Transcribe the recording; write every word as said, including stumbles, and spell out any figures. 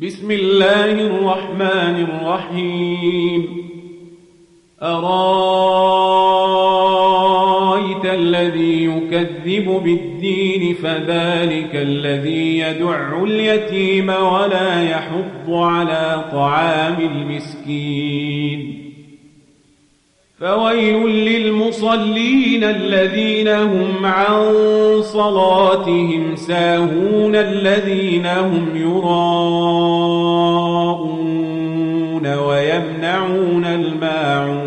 بسم الله الرحمن الرحيم أرايت الذي يكذب بالدين فذلك الذي يدع اليتيم ولا يحض على طعام المسكين فويل للمصلين الذين هم عن صلاتهم ساهون الذين هم يراءون ويمنعون الماعون